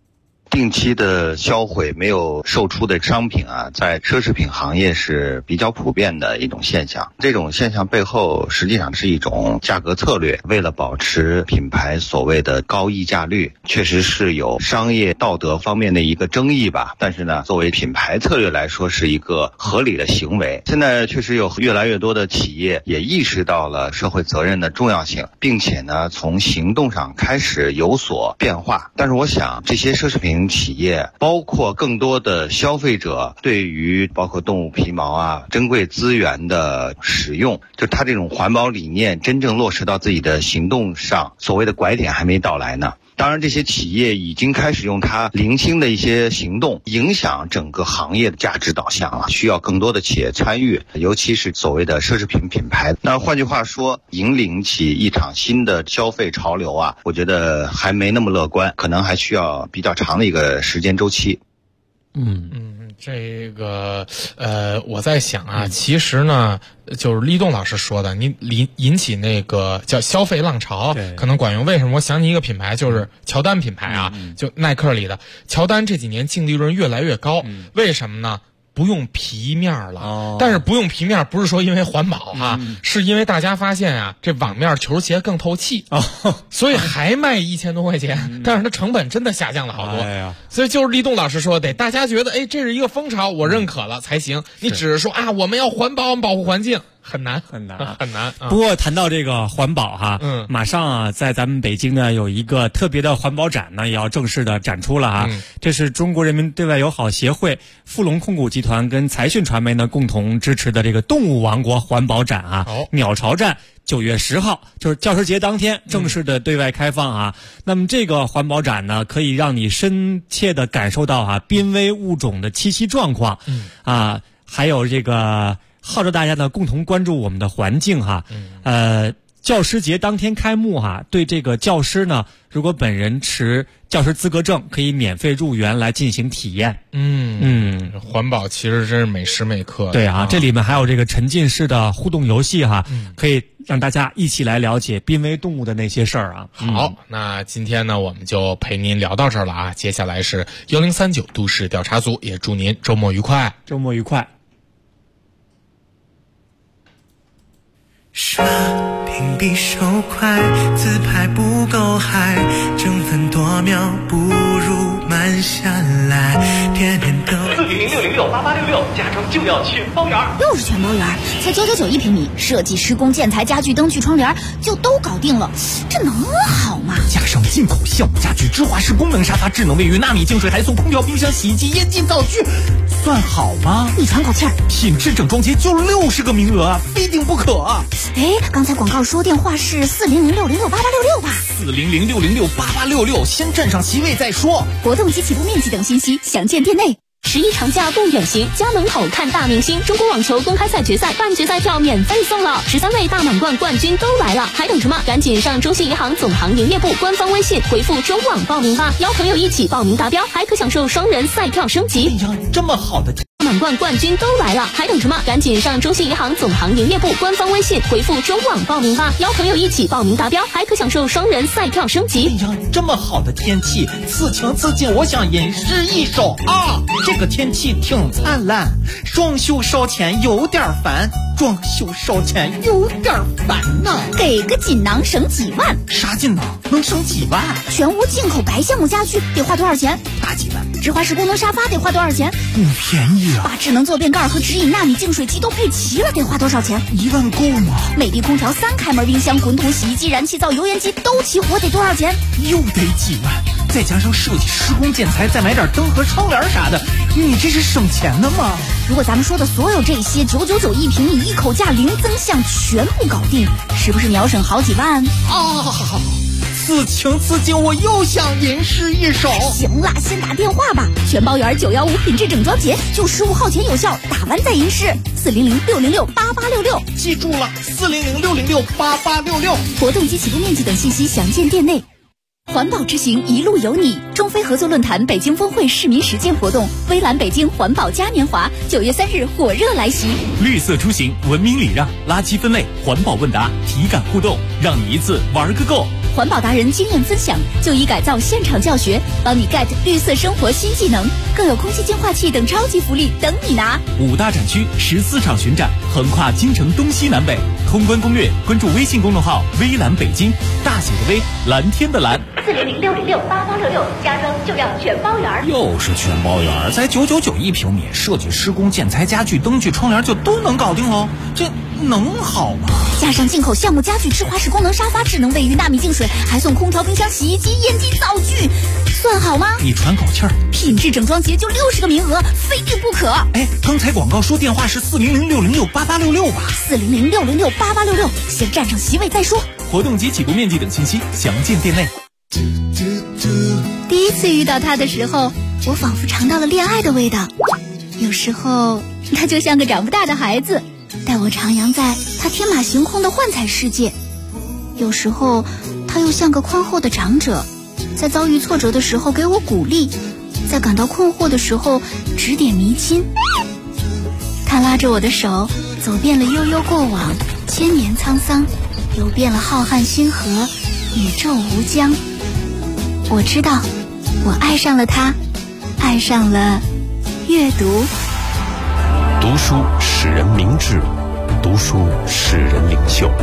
定期的销毁没有售出的商品啊，在奢侈品行业是比较普遍的一种现象。这种现象背后实际上是一种价格策略，为了保持品牌所谓的高溢价率，确实是有商业道德方面的一个争议吧。但是呢，作为品牌策略来说，是一个合理的行为。现在确实有越来越多的企业也意识到了社会责任的重要性，并且呢，从行动上开始有所变化。但是我想，这些奢侈品企业，包括更多的消费者，对于包括动物皮毛啊、珍贵资源的使用，就它这种环保理念真正落实到自己的行动上，所谓的拐点还没到来呢。当然，这些企业已经开始用它零星的一些行动影响整个行业的价值导向了，需要更多的企业参与，尤其是所谓的奢侈品品牌。那换句话说，引领起一场新的消费潮流啊，我觉得还没那么乐观，可能还需要比较长的一个时间周期。 这个我在想啊，其实呢，就是立栋老师说的，你引起那个叫消费浪潮，可能管用。为什么？我想起一个品牌，就是乔丹品牌啊，就耐克里的乔丹，这几年净利润越来越高，为什么呢？不用皮面了，但是不用皮面不是说因为环保哈，是因为大家发现啊，这网面球鞋更透气，所以还卖1000多块钱，但是它成本真的下降了好多。所以就是立栋老师说的，大家觉得这是一个风潮，我认可了才行。你只是说啊，我们要环保，我们保护环境。很难。 不过谈到这个环保哈，马上啊，在咱们北京呢有一个特别的环保展呢，也要正式的展出了啊。这是中国人民对外友好协会、富隆控股集团跟财讯传媒呢共同支持的这个动物王国环保展啊，鸟巢站9月10号，就是教师节当天正式的对外开放啊。那么这个环保展呢，可以让你深切的感受到啊濒危物种的栖息状况，还有这个号召大家呢共同关注我们的环境哈。教师节当天开幕哈，对这个教师呢，如果本人持教师资格证，可以免费入园来进行体验。 环保其实真是每时每刻的。 对啊，这里面还有这个沉浸式的互动游戏哈，可以让大家一起来了解濒危动物的那些事儿啊。 好，那今天呢，我们就陪您聊到这儿了啊。接下来是1039都市调查组，也祝您周末愉快。 周末愉快。 刷屏比手快，自拍不够嗨，争分夺秒不如慢下来，天天都 4006068866，加成就要全包圆。 又是全包圆，才999一平米，设计、施工、建材、家具、灯具、窗帘就都搞定了，这能好吗？ 加上进口项目家具、芝华士功能沙发、智能卫浴、纳米净水，还送空调、冰箱、洗衣机、烟机、灶具，算好吗？ 你喘口气儿， 品质整装节就60个名额啊，非订不可啊！ 刚才广告说电话是4006068866吧 ？4006068866，先占上席位再说。 活动及起步面积等信息详见店内。11长假不远行，家门口看大明星。中国网球公开赛决赛半决赛票免费送了，13位大满贯冠军都来了，还等什么？赶紧上中信银行总行营业部官方微信回复中网报名吧，邀朋友一起报名达标，还可享受双人赛票升级。 哎呀，这么好的满贯冠军都来了，还等什么？赶紧上中信银行总行营业部官方微信回复中网报名吧，邀朋友一起报名达标，还可享受双人赛票升级。 哎呀，这么好的天气，此情此景，我想吟诗一首啊！这个天气挺灿烂，装修烧钱有点烦，装修烧钱有点烦呐。 给个锦囊省几万？ 啥锦囊能省几万？ 全屋进口白橡木家具得花多少钱？ 大几万。 芝华士功能沙发得花多少钱？ 不便宜啊。 把智能坐便盖和直饮纳米净水机都配齐了，得花多少钱 ？1万够吗？ 美的空调、3开门冰箱、滚筒洗衣机、燃气灶、油烟机都齐活，得多少钱？ 又得几万。再加上设计、施工、建材，再买点灯和窗帘啥的，你这是省钱的吗？ 如果咱们说的所有这些999一平米，一口价零增项，全部搞定，是不是秒省好几万？ 此情此景，我又想吟诗一首。 行了，先打电话吧，全包圆915品质整装节，就15号前有效，打完再吟诗。4006068866， 记住了，4006068866。 活动及起步面积等信息详见店内。环保之行，一路有你。中非合作论坛北京峰会市民实践活动，微蓝北京环保嘉年华，9月3日火热来袭。 绿色出行，文明礼让，垃圾分类，环保问答，体感互动，让你一次玩个够。 环保达人经验分享，就医改造现场教学，帮你 get 绿色生活新技能，更有空气净化器等超级福利等你拿。 5大展区14场巡展，横跨京城东西南北。通关攻略，关注微信公众号“微蓝北京”，大写的微，蓝天的蓝。 400-606-8866，家装就要全包圆。 又是全包圆，才999一平米，设计、施工、建材、家具、灯具、窗帘就都能搞定喽，这能好吗？ 加上进口项目家具、智华式功能沙发、智能卫浴、纳米净水，还送空调、冰箱、洗衣机、烟机、灶具，算好吗？ 你喘口气儿， 品质整装节就60个名额，非遇不可。 哎，刚才广告说电话是400-606-8866吧 400-606-8866，先占上席位再说。 活动及起步面积等信息详见店内。 第一次遇到他的时候，我仿佛尝到了恋爱的味道。有时候他就像个长不大的孩子，带我徜徉在他天马行空的幻彩世界。有时候他又像个宽厚的长者，在遭遇挫折的时候给我鼓励，在感到困惑的时候指点迷津。他拉着我的手，走遍了悠悠过往，千年沧桑，游遍了浩瀚星河，宇宙无疆。我知道，我爱上了他，爱上了阅读。 读书使人明智，读书使人领袖。